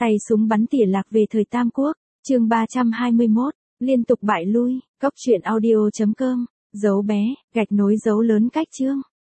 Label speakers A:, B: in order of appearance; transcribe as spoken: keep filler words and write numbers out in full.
A: Tay súng bắn tỉa lạc về thời Tam Quốc, chương ba trăm hai mươi mốt, liên tục bại lui, góc truyện audio chấm com, dấu bé, gạch nối dấu lớn cách chương.